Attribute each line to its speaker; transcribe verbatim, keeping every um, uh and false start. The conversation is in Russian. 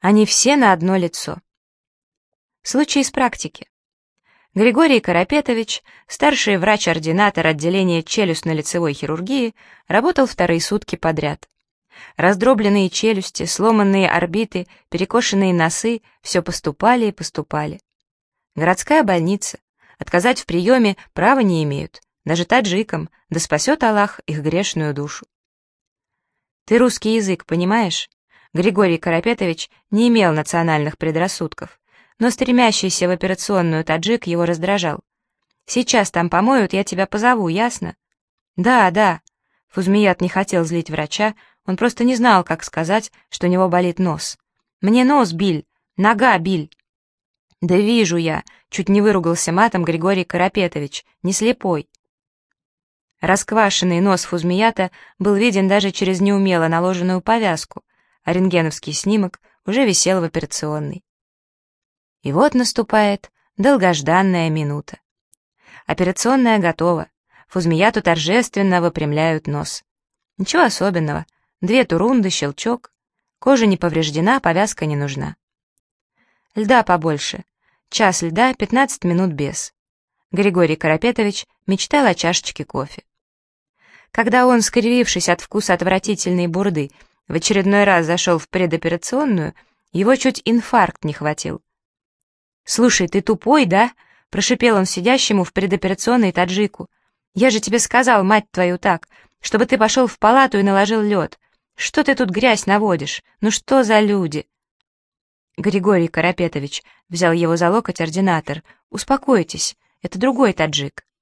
Speaker 1: Они все на одно лицо. Случай из практики. Григорий Карапетович, старший врач-ординатор отделения челюстно-лицевой хирургии, работал вторые сутки подряд. Раздробленные челюсти, сломанные орбиты, перекошенные носы — все поступали и поступали. Городская больница. Отказать в приеме права не имеют, даже таджикам, да спасет Аллах их грешную душу. Ты русский язык понимаешь? Григорий Карапетович не имел национальных предрассудков, но стремящийся в операционную таджик его раздражал. «Сейчас там помоют, я тебя позову, ясно?» «Да, да». Фузмият не хотел злить врача, он просто не знал, как сказать, что у него болит нос. «Мне нос, Биль! Нога, Биль!» «Да вижу я!» — чуть не выругался матом Григорий Карапетович, не слепой. Расквашенный нос Фузмията был виден даже через неумело наложенную повязку, а рентгеновский снимок уже висел в операционной. И вот наступает долгожданная минута. Операционная готова. Фузмияту торжественно выпрямляют нос. Ничего особенного. Две турунды, щелчок. Кожа не повреждена, повязка не нужна. Льда побольше. Час льда, пятнадцать минут без. Григорий Карапетович мечтал о чашечке кофе. Когда он, скривившись от вкуса отвратительной бурды, в очередной раз зашел в предоперационную, его чуть инфаркт не хватил. «Слушай, ты тупой, да?» — прошипел он сидящему в предоперационной таджику. «Я же тебе сказал, мать твою, так, чтобы ты пошел в палату и наложил лед. Что ты тут грязь наводишь? Ну что за люди?» Григорий Карапетович взял его за локоть ординатор. «Успокойтесь, это другой таджик».